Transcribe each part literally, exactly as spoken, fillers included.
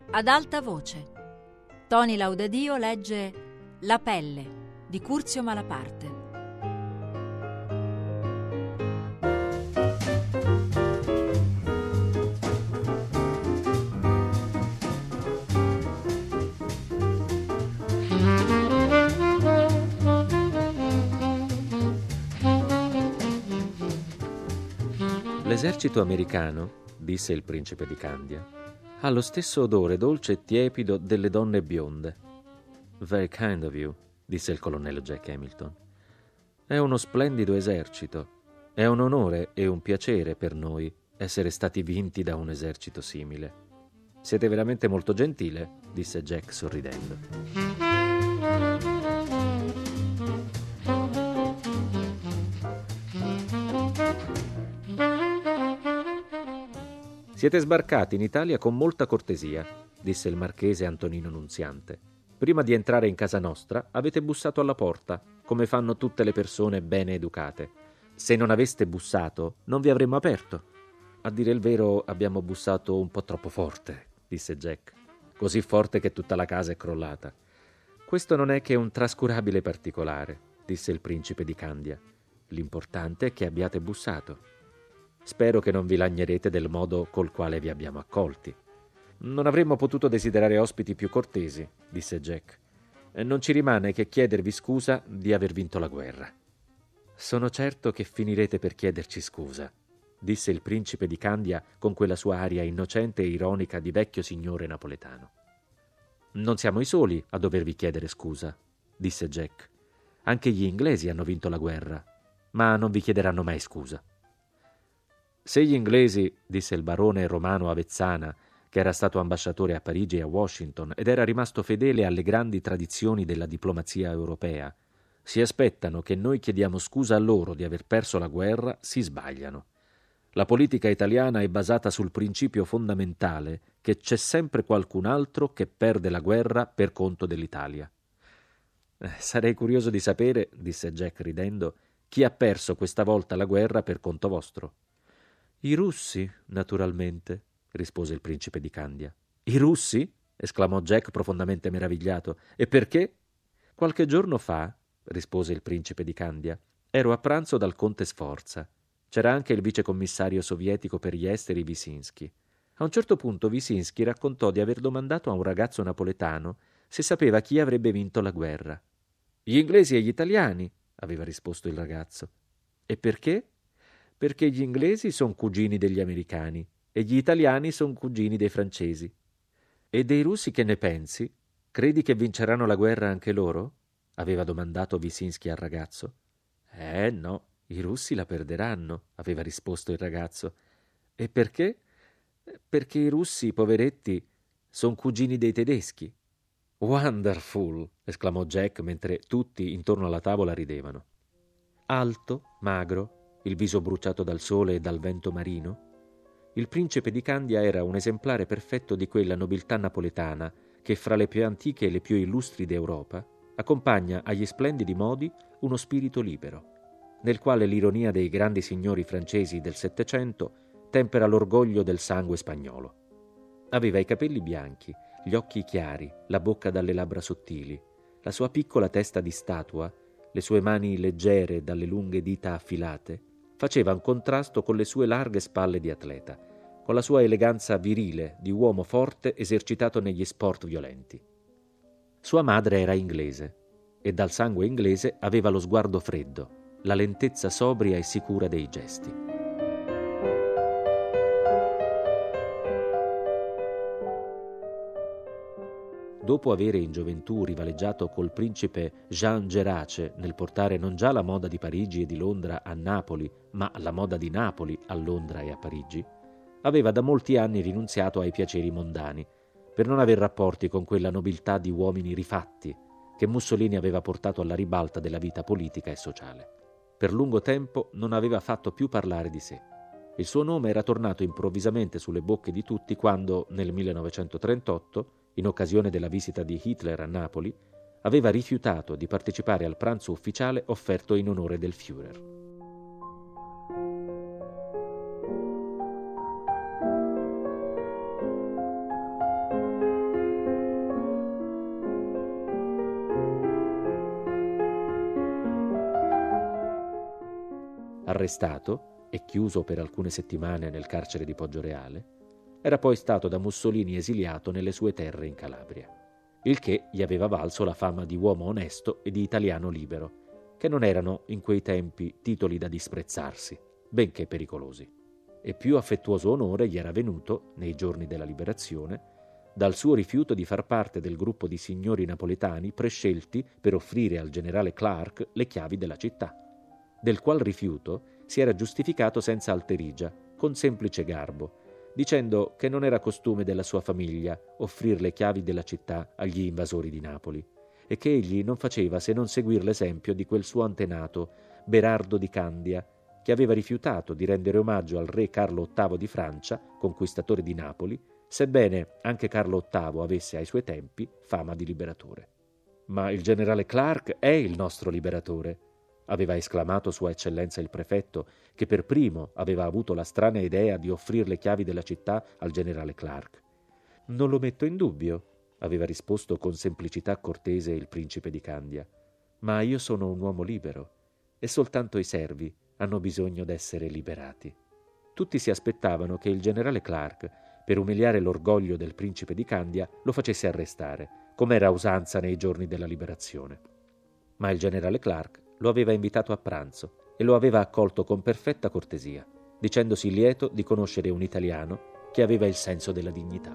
Ad alta voce. Toni Laudadio legge La pelle di Curzio Malaparte. L'esercito americano, disse il principe di Candia, ha lo stesso odore dolce e tiepido delle donne bionde. Very kind of you, disse il colonnello Jack Hamilton. È uno splendido esercito. È un onore e un piacere per noi essere stati vinti da un esercito simile. Siete veramente molto gentile, disse Jack sorridendo. Siete sbarcati in Italia con molta cortesia, disse il marchese Antonino Nunziante. Prima di entrare in casa nostra avete bussato alla porta, come fanno tutte le persone bene educate. Se non aveste bussato, non vi avremmo aperto. A dire il vero, abbiamo bussato un po' troppo forte, disse Jack. Così forte che tutta la casa è crollata. Questo non è che un trascurabile particolare, disse il principe di Candia. L'importante è che abbiate bussato. Spero che non vi lagnerete del modo col quale vi abbiamo accolti. Non avremmo potuto desiderare ospiti più cortesi, disse Jack. E non ci rimane che chiedervi scusa di aver vinto la guerra. Sono certo che finirete per chiederci scusa, disse il principe di Candia con quella sua aria innocente e ironica di vecchio signore napoletano. Non siamo i soli a dovervi chiedere scusa, disse Jack. Anche gli inglesi hanno vinto la guerra, ma non vi chiederanno mai scusa. Se gli inglesi, disse il barone Romano Avezzana, che era stato ambasciatore a Parigi e a Washington ed era rimasto fedele alle grandi tradizioni della diplomazia europea, si aspettano che noi chiediamo scusa a loro di aver perso la guerra, si sbagliano. La politica italiana è basata sul principio fondamentale che c'è sempre qualcun altro che perde la guerra per conto dell'Italia. Eh, sarei curioso di sapere, disse Jack ridendo, chi ha perso questa volta la guerra per conto vostro. I russi, naturalmente, rispose il principe di Candia. I russi? Esclamò Jack profondamente meravigliato. E perché? Qualche giorno fa, rispose il principe di Candia, ero a pranzo dal conte Sforza. C'era anche il vicecommissario sovietico per gli esteri Wyszynski. A un certo punto Wyszynski raccontò di aver domandato a un ragazzo napoletano se sapeva chi avrebbe vinto la guerra. Gli inglesi e gli italiani, aveva risposto il ragazzo. E perché? Perché gli inglesi sono cugini degli americani e gli italiani sono cugini dei francesi. E dei russi che ne pensi? Credi che vinceranno la guerra anche loro? Aveva domandato Wyszynski al ragazzo. Eh no, i russi la perderanno, aveva risposto il ragazzo. E perché? Perché i russi, poveretti, sono cugini dei tedeschi. Wonderful! Esclamò Jack mentre tutti intorno alla tavola ridevano. Alto, magro, il viso bruciato dal sole e dal vento marino, il principe di Candia era un esemplare perfetto di quella nobiltà napoletana che fra le più antiche e le più illustri d'Europa accompagna agli splendidi modi uno spirito libero, nel quale l'ironia dei grandi signori francesi del Settecento tempera l'orgoglio del sangue spagnolo. Aveva i capelli bianchi, gli occhi chiari, la bocca dalle labbra sottili, la sua piccola testa di statua, le sue mani leggere dalle lunghe dita affilate, faceva un contrasto con le sue larghe spalle di atleta, con la sua eleganza virile di uomo forte esercitato negli sport violenti. Sua madre era inglese e dal sangue inglese aveva lo sguardo freddo, la lentezza sobria e sicura dei gesti. Dopo avere in gioventù rivaleggiato col principe Jean Gerace nel portare non già la moda di Parigi e di Londra a Napoli, ma la moda di Napoli a Londra e a Parigi, aveva da molti anni rinunziato ai piaceri mondani, per non aver rapporti con quella nobiltà di uomini rifatti che Mussolini aveva portato alla ribalta della vita politica e sociale. Per lungo tempo non aveva fatto più parlare di sé. Il suo nome era tornato improvvisamente sulle bocche di tutti quando, nel millenovecentotrentotto, in occasione della visita di Hitler a Napoli, aveva rifiutato di partecipare al pranzo ufficiale offerto in onore del Führer. Arrestato e chiuso per alcune settimane nel carcere di Poggioreale, era poi stato da Mussolini esiliato nelle sue terre in Calabria, il che gli aveva valso la fama di uomo onesto e di italiano libero, che non erano in quei tempi titoli da disprezzarsi, benché pericolosi. E più affettuoso onore gli era venuto, nei giorni della liberazione, dal suo rifiuto di far parte del gruppo di signori napoletani prescelti per offrire al generale Clark le chiavi della città, del qual rifiuto si era giustificato senza alterigia, con semplice garbo, dicendo che non era costume della sua famiglia offrire le chiavi della città agli invasori di Napoli e che egli non faceva se non seguir l'esempio di quel suo antenato, Berardo di Candia, che aveva rifiutato di rendere omaggio al re Carlo ottavo di Francia, conquistatore di Napoli, sebbene anche Carlo ottavo avesse ai suoi tempi fama di liberatore. «Ma il generale Clark è il nostro liberatore», aveva esclamato Sua Eccellenza il prefetto, che per primo aveva avuto la strana idea di offrire le chiavi della città al generale Clark. «Non lo metto in dubbio», aveva risposto con semplicità cortese il principe di Candia, «ma io sono un uomo libero e soltanto i servi hanno bisogno d'essere liberati». Tutti si aspettavano che il generale Clark, per umiliare l'orgoglio del principe di Candia, lo facesse arrestare, come era usanza nei giorni della liberazione. Ma il generale Clark lo aveva invitato a pranzo e lo aveva accolto con perfetta cortesia, dicendosi lieto di conoscere un italiano che aveva il senso della dignità.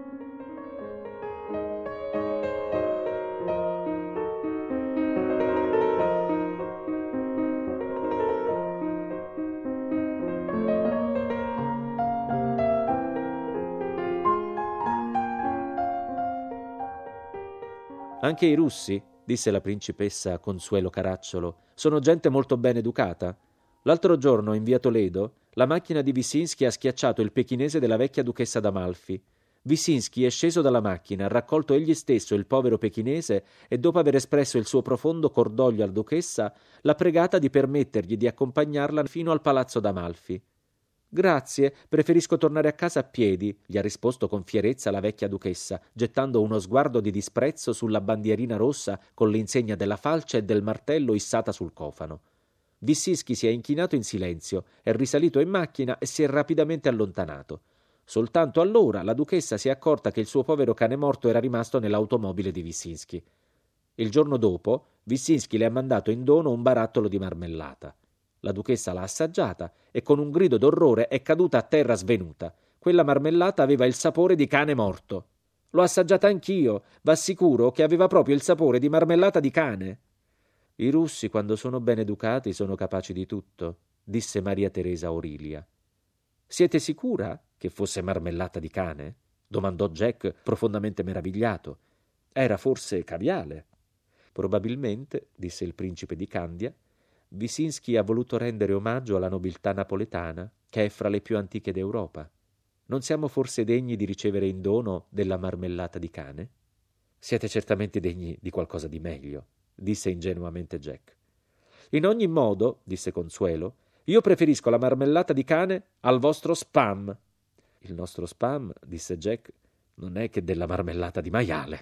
«Anche i russi», disse la principessa Consuelo Caracciolo, «sono gente molto ben educata. L'altro giorno, in via Toledo, la macchina di Wyszynski ha schiacciato il pechinese della vecchia duchessa d'Amalfi. Wyszynski è sceso dalla macchina, ha raccolto egli stesso il povero pechinese e, dopo aver espresso il suo profondo cordoglio alla duchessa, l'ha pregata di permettergli di accompagnarla fino al palazzo d'Amalfi. «Grazie, preferisco tornare a casa a piedi», gli ha risposto con fierezza la vecchia duchessa, gettando uno sguardo di disprezzo sulla bandierina rossa con l'insegna della falce e del martello issata sul cofano. Wyszynski si è inchinato in silenzio, è risalito in macchina e si è rapidamente allontanato. Soltanto allora la duchessa si è accorta che il suo povero cane morto era rimasto nell'automobile di Wyszynski. Il giorno dopo, Wyszynski le ha mandato in dono un barattolo di marmellata. La duchessa l'ha assaggiata e con un grido d'orrore è caduta a terra svenuta. Quella marmellata aveva il sapore di cane morto. «L'ho assaggiata anch'io, v'assicuro che aveva proprio il sapore di marmellata di cane». «I russi, quando sono ben educati, sono capaci di tutto», disse Maria Teresa Aurilia. «Siete sicura che fosse marmellata di cane?» domandò Jack, profondamente meravigliato. «Era forse caviale?» «Probabilmente», disse il principe di Candia, «Wyszynski ha voluto rendere omaggio alla nobiltà napoletana, che è fra le più antiche d'Europa. Non siamo forse degni di ricevere in dono della marmellata di cane?» «Siete certamente degni di qualcosa di meglio», disse ingenuamente Jack. «In ogni modo», disse Consuelo, «io preferisco la marmellata di cane al vostro spam». «Il nostro spam», disse Jack, «non è che della marmellata di maiale».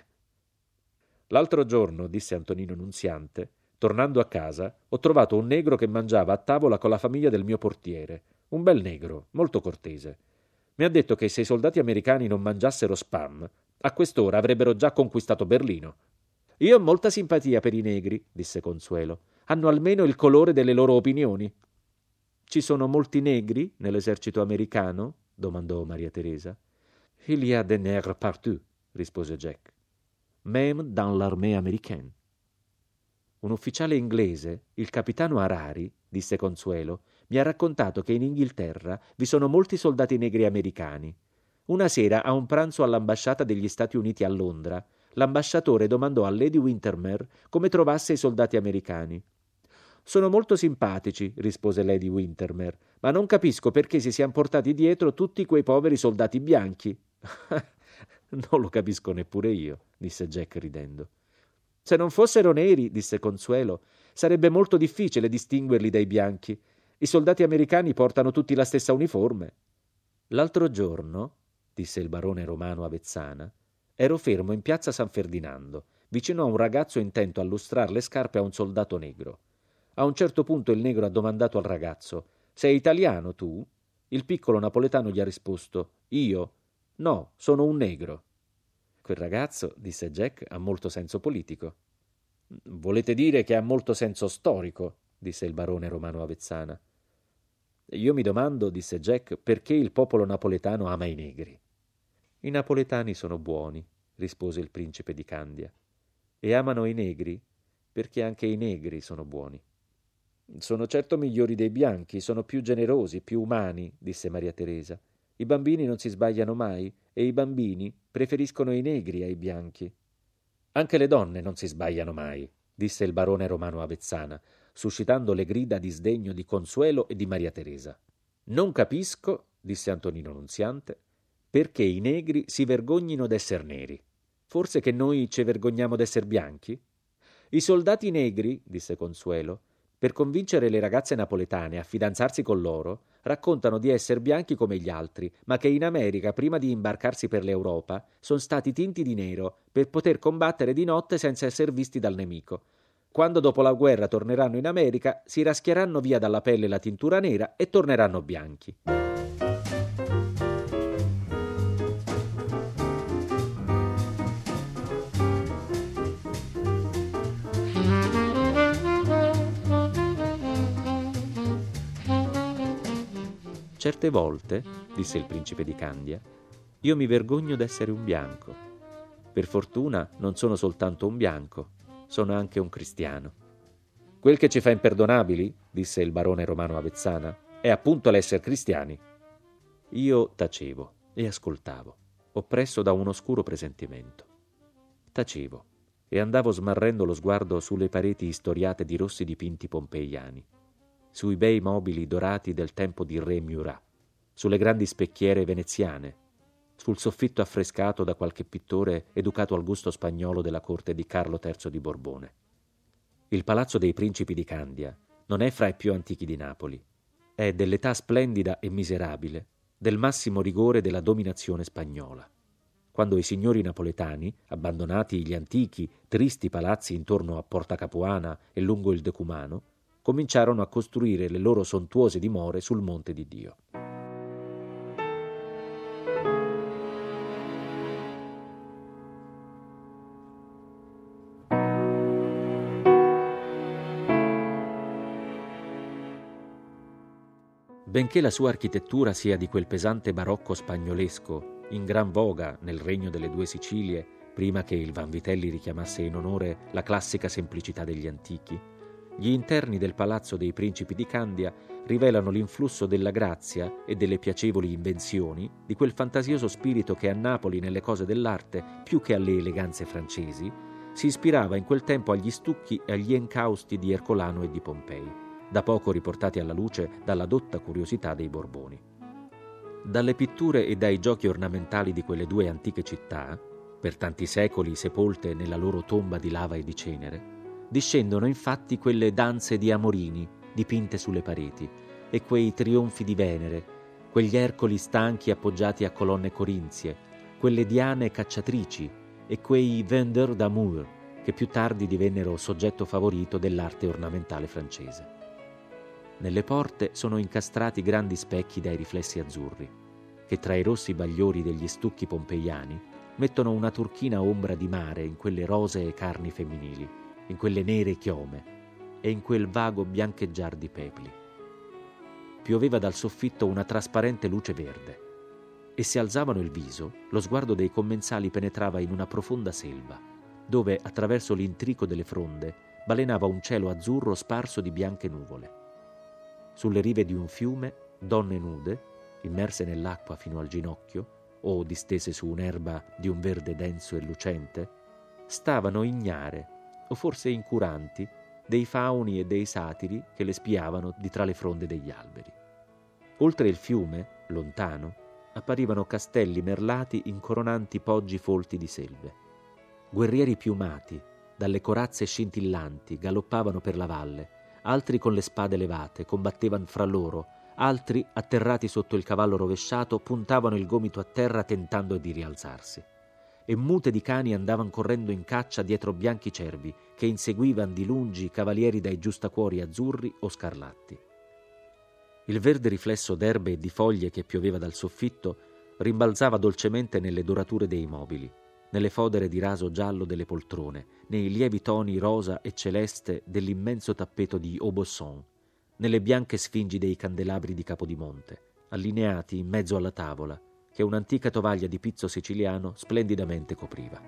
«L'altro giorno», disse Antonino Nunziante, «tornando a casa, ho trovato un negro che mangiava a tavola con la famiglia del mio portiere, un bel negro, molto cortese. Mi ha detto che se i soldati americani non mangiassero spam, a quest'ora avrebbero già conquistato Berlino». «Io ho molta simpatia per i negri», disse Consuelo. «Hanno almeno il colore delle loro opinioni». «Ci sono molti negri nell'esercito americano?» domandò Maria Teresa. «Il y a des nègres partout», rispose Jack. «Même dans l'armée américaine». «Un ufficiale inglese, il capitano Harari», disse Consuelo, «mi ha raccontato che in Inghilterra vi sono molti soldati negri americani. Una sera, a un pranzo all'ambasciata degli Stati Uniti a Londra, l'ambasciatore domandò a Lady Windermere come trovasse i soldati americani. «Sono molto simpatici», rispose Lady Windermere, «ma non capisco perché si siano portati dietro tutti quei poveri soldati bianchi». «Non lo capisco neppure io», disse Jack ridendo. «Se non fossero neri», disse Consuelo, «sarebbe molto difficile distinguerli dai bianchi. I soldati americani portano tutti la stessa uniforme». «L'altro giorno», disse il barone Romano Avezzana, «ero fermo in piazza San Ferdinando, vicino a un ragazzo intento a lustrare le scarpe a un soldato negro. A un certo punto il negro ha domandato al ragazzo: «Sei italiano tu?» Il piccolo napoletano gli ha risposto: «Io? No, sono un negro». «Quel ragazzo», disse Jack, «ha molto senso politico». «Volete dire che ha molto senso storico», disse il barone Romano Avezzana. «Io mi domando», disse Jack, «perché il popolo napoletano ama i negri». «I napoletani sono buoni», rispose il principe di Candia, «e amano i negri perché anche i negri sono buoni». «Sono certo migliori dei bianchi, sono più generosi, più umani», disse Maria Teresa. «I bambini non si sbagliano mai e i bambini preferiscono i negri ai bianchi». «Anche le donne non si sbagliano mai», disse il barone Romano Avezzana, suscitando le grida di sdegno di Consuelo e di Maria Teresa. «Non capisco», disse Antonino Nunziante, «perché i negri si vergognino d'esser neri. Forse che noi ci vergogniamo d'esser bianchi?» «I soldati negri», disse Consuelo, «per convincere le ragazze napoletane a fidanzarsi con loro, raccontano di essere bianchi come gli altri, ma che in America, prima di imbarcarsi per l'Europa, sono stati tinti di nero per poter combattere di notte senza essere visti dal nemico. Quando dopo la guerra torneranno in America, si raschieranno via dalla pelle la tintura nera e torneranno bianchi». «Certe volte», disse il principe di Candia, «io mi vergogno d'essere un bianco. Per fortuna non sono soltanto un bianco, sono anche un cristiano». «Quel che ci fa imperdonabili», disse il barone Romano Avezzana, «è appunto l'essere cristiani». Io tacevo e ascoltavo, oppresso da un oscuro presentimento. Tacevo e andavo smarrendo lo sguardo sulle pareti istoriate di rossi dipinti pompeiani, sui bei mobili dorati del tempo di re Murat, sulle grandi specchiere veneziane, sul soffitto affrescato da qualche pittore educato al gusto spagnolo della corte di Carlo terzo di Borbone. Il Palazzo dei Principi di Candia non è fra i più antichi di Napoli, è dell'età splendida e miserabile, del massimo rigore della dominazione spagnola. Quando i signori napoletani, abbandonati gli antichi, tristi palazzi intorno a Porta Capuana e lungo il Decumano, cominciarono a costruire le loro sontuose dimore sul Monte di Dio. Benché la sua architettura sia di quel pesante barocco spagnolesco, in gran voga nel regno delle due Sicilie, prima che il Vanvitelli richiamasse in onore la classica semplicità degli antichi, gli interni del Palazzo dei Principi di Candia rivelano l'influsso della grazia e delle piacevoli invenzioni di quel fantasioso spirito che a Napoli nelle cose dell'arte, più che alle eleganze francesi, si ispirava in quel tempo agli stucchi e agli encausti di Ercolano e di Pompei, da poco riportati alla luce dalla dotta curiosità dei Borboni. Dalle pitture e dai giochi ornamentali di quelle due antiche città, per tanti secoli sepolte nella loro tomba di lava e di cenere, discendono infatti quelle danze di Amorini dipinte sulle pareti e quei trionfi di Venere, quegli Ercoli stanchi appoggiati a colonne corinzie, quelle Diane cacciatrici e quei Vendeur d'amour che più tardi divennero soggetto favorito dell'arte ornamentale francese. Nelle porte sono incastrati grandi specchi dai riflessi azzurri, che tra i rossi bagliori degli stucchi pompeiani mettono una turchina ombra di mare in quelle rosee carni femminili, in quelle nere chiome e in quel vago biancheggiar di pepli. Pioveva dal soffitto una trasparente luce verde e se alzavano il viso, lo sguardo dei commensali penetrava in una profonda selva, dove attraverso l'intrico delle fronde balenava un cielo azzurro sparso di bianche nuvole. Sulle rive di un fiume, donne nude, immerse nell'acqua fino al ginocchio, o distese su un'erba di un verde denso e lucente, stavano ignare, o forse incuranti, dei fauni e dei satiri che le spiavano di tra le fronde degli alberi. Oltre il fiume, lontano, apparivano castelli merlati in coronanti poggi folti di selve. Guerrieri piumati, dalle corazze scintillanti, galoppavano per la valle, altri con le spade levate combattevano fra loro, altri, atterrati sotto il cavallo rovesciato, puntavano il gomito a terra tentando di rialzarsi. e mute di cani andavan correndo in caccia dietro bianchi cervi che inseguivan di lungi cavalieri dai giustacuori azzurri o scarlatti. Il verde riflesso d'erbe e di foglie che pioveva dal soffitto rimbalzava dolcemente nelle dorature dei mobili, nelle fodere di raso giallo delle poltrone, nei lievi toni rosa e celeste dell'immenso tappeto di Aubusson, nelle bianche sfingi dei candelabri di Capodimonte, allineati in mezzo alla tavola, che un'antica tovaglia di pizzo siciliano splendidamente copriva.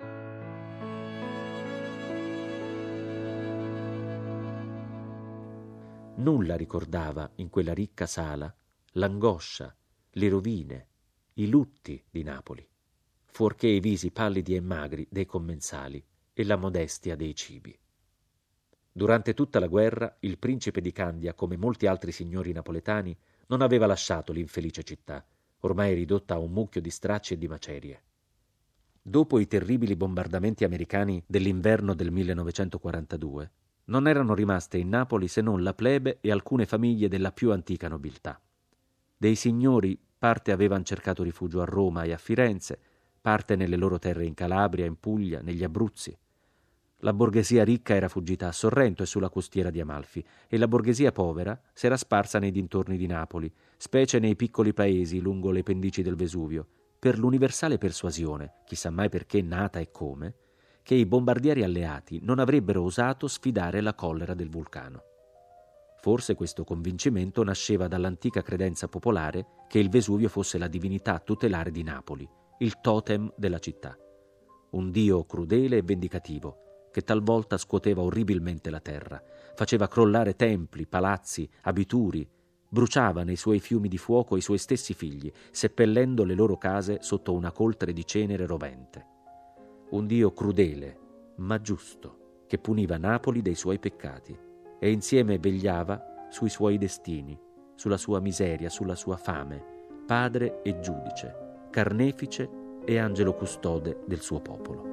Nulla ricordava in quella ricca sala l'angoscia, le rovine, i lutti di Napoli, fuorché i visi pallidi e magri dei commensali e la modestia dei cibi. Durante tutta la guerra il principe di Candia, come molti altri signori napoletani, non aveva lasciato l'infelice città, ormai ridotta a un mucchio di stracci e di macerie. Dopo i terribili bombardamenti americani dell'inverno del millenovecentoquarantadue, non erano rimaste in Napoli se non la plebe e alcune famiglie della più antica nobiltà. Dei signori parte avevano cercato rifugio a Roma e a Firenze, parte nelle loro terre in Calabria, in Puglia, negli Abruzzi. La borghesia ricca era fuggita a Sorrento e sulla costiera di Amalfi, e la borghesia povera s'era sparsa nei dintorni di Napoli, specie nei piccoli paesi lungo le pendici del Vesuvio, per l'universale persuasione, chissà mai perché nata e come, che i bombardieri alleati non avrebbero osato sfidare la collera del vulcano. Forse questo convincimento nasceva dall'antica credenza popolare che il Vesuvio fosse la divinità tutelare di Napoli, il totem della città. Un dio crudele e vendicativo, che talvolta scuoteva orribilmente la terra, faceva crollare templi, palazzi, abituri, bruciava nei suoi fiumi di fuoco i suoi stessi figli, seppellendo le loro case sotto una coltre di cenere rovente. Un dio crudele, ma giusto, che puniva Napoli dei suoi peccati e insieme vegliava sui suoi destini, sulla sua miseria, sulla sua fame, padre e giudice, carnefice e angelo custode del suo popolo.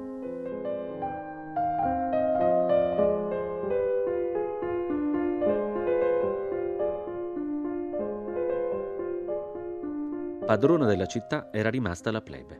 Padrona della città era rimasta la plebe.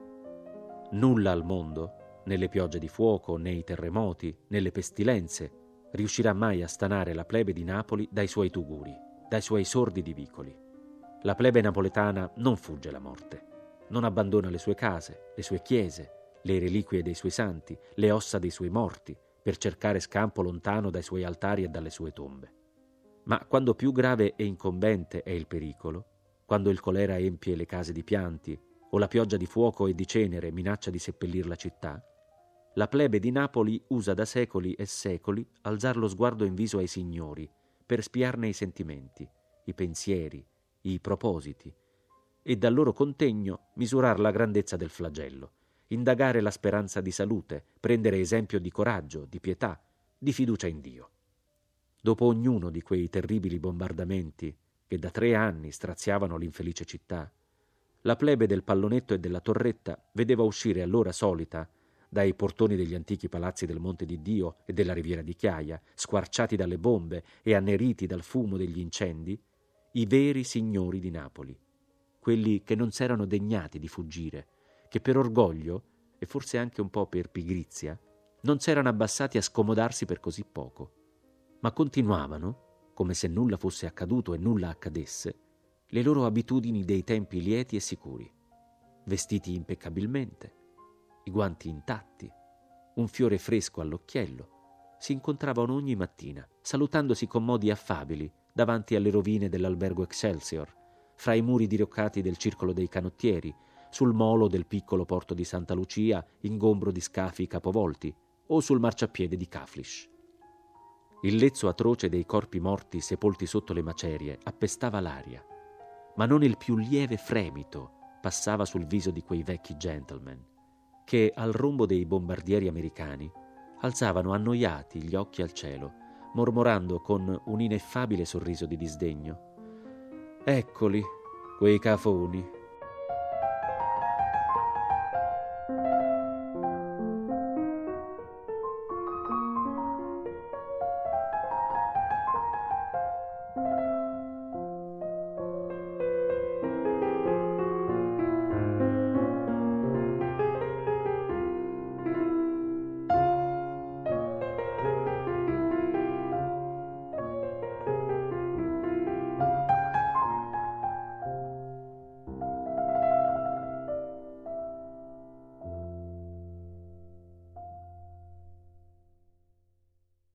Nulla al mondo, né le piogge di fuoco, né i terremoti, né le pestilenze, riuscirà mai a stanare la plebe di Napoli dai suoi tuguri, dai suoi sordidi vicoli. La plebe napoletana non fugge la morte, non abbandona le sue case, le sue chiese, le reliquie dei suoi santi, le ossa dei suoi morti, per cercare scampo lontano dai suoi altari e dalle sue tombe. Ma quando più grave e incombente è il pericolo, quando il colera empie le case di pianti o la pioggia di fuoco e di cenere minaccia di seppellir la città, la plebe di Napoli usa da secoli e secoli alzar lo sguardo in viso ai signori per spiarne i sentimenti, i pensieri, i propositi, e dal loro contegno misurar la grandezza del flagello, indagare la speranza di salute, prendere esempio di coraggio, di pietà, di fiducia in Dio. Dopo ognuno di quei terribili bombardamenti che da tre anni straziavano l'infelice città, la plebe del Pallonetto e della Torretta vedeva uscire all'ora solita dai portoni degli antichi palazzi del Monte di Dio e della Riviera di Chiaia, squarciati dalle bombe e anneriti dal fumo degli incendi, i veri signori di Napoli, quelli che non s'erano degnati di fuggire, che per orgoglio, e forse anche un po' per pigrizia, non s'erano abbassati a scomodarsi per così poco, ma continuavano, come se nulla fosse accaduto e nulla accadesse, le loro abitudini dei tempi lieti e sicuri, vestiti impeccabilmente, i guanti intatti, un fiore fresco all'occhiello, si incontravano ogni mattina, salutandosi con modi affabili davanti alle rovine dell'albergo Excelsior, fra i muri diroccati del circolo dei canottieri, sul molo del piccolo porto di Santa Lucia, ingombro di scafi capovolti, o sul marciapiede di Caflish. Il lezzo atroce dei corpi morti sepolti sotto le macerie appestava l'aria, ma non il più lieve fremito passava sul viso di quei vecchi gentleman, che al rombo dei bombardieri americani alzavano annoiati gli occhi al cielo, mormorando con un ineffabile sorriso di disdegno: «Eccoli, quei cafoni,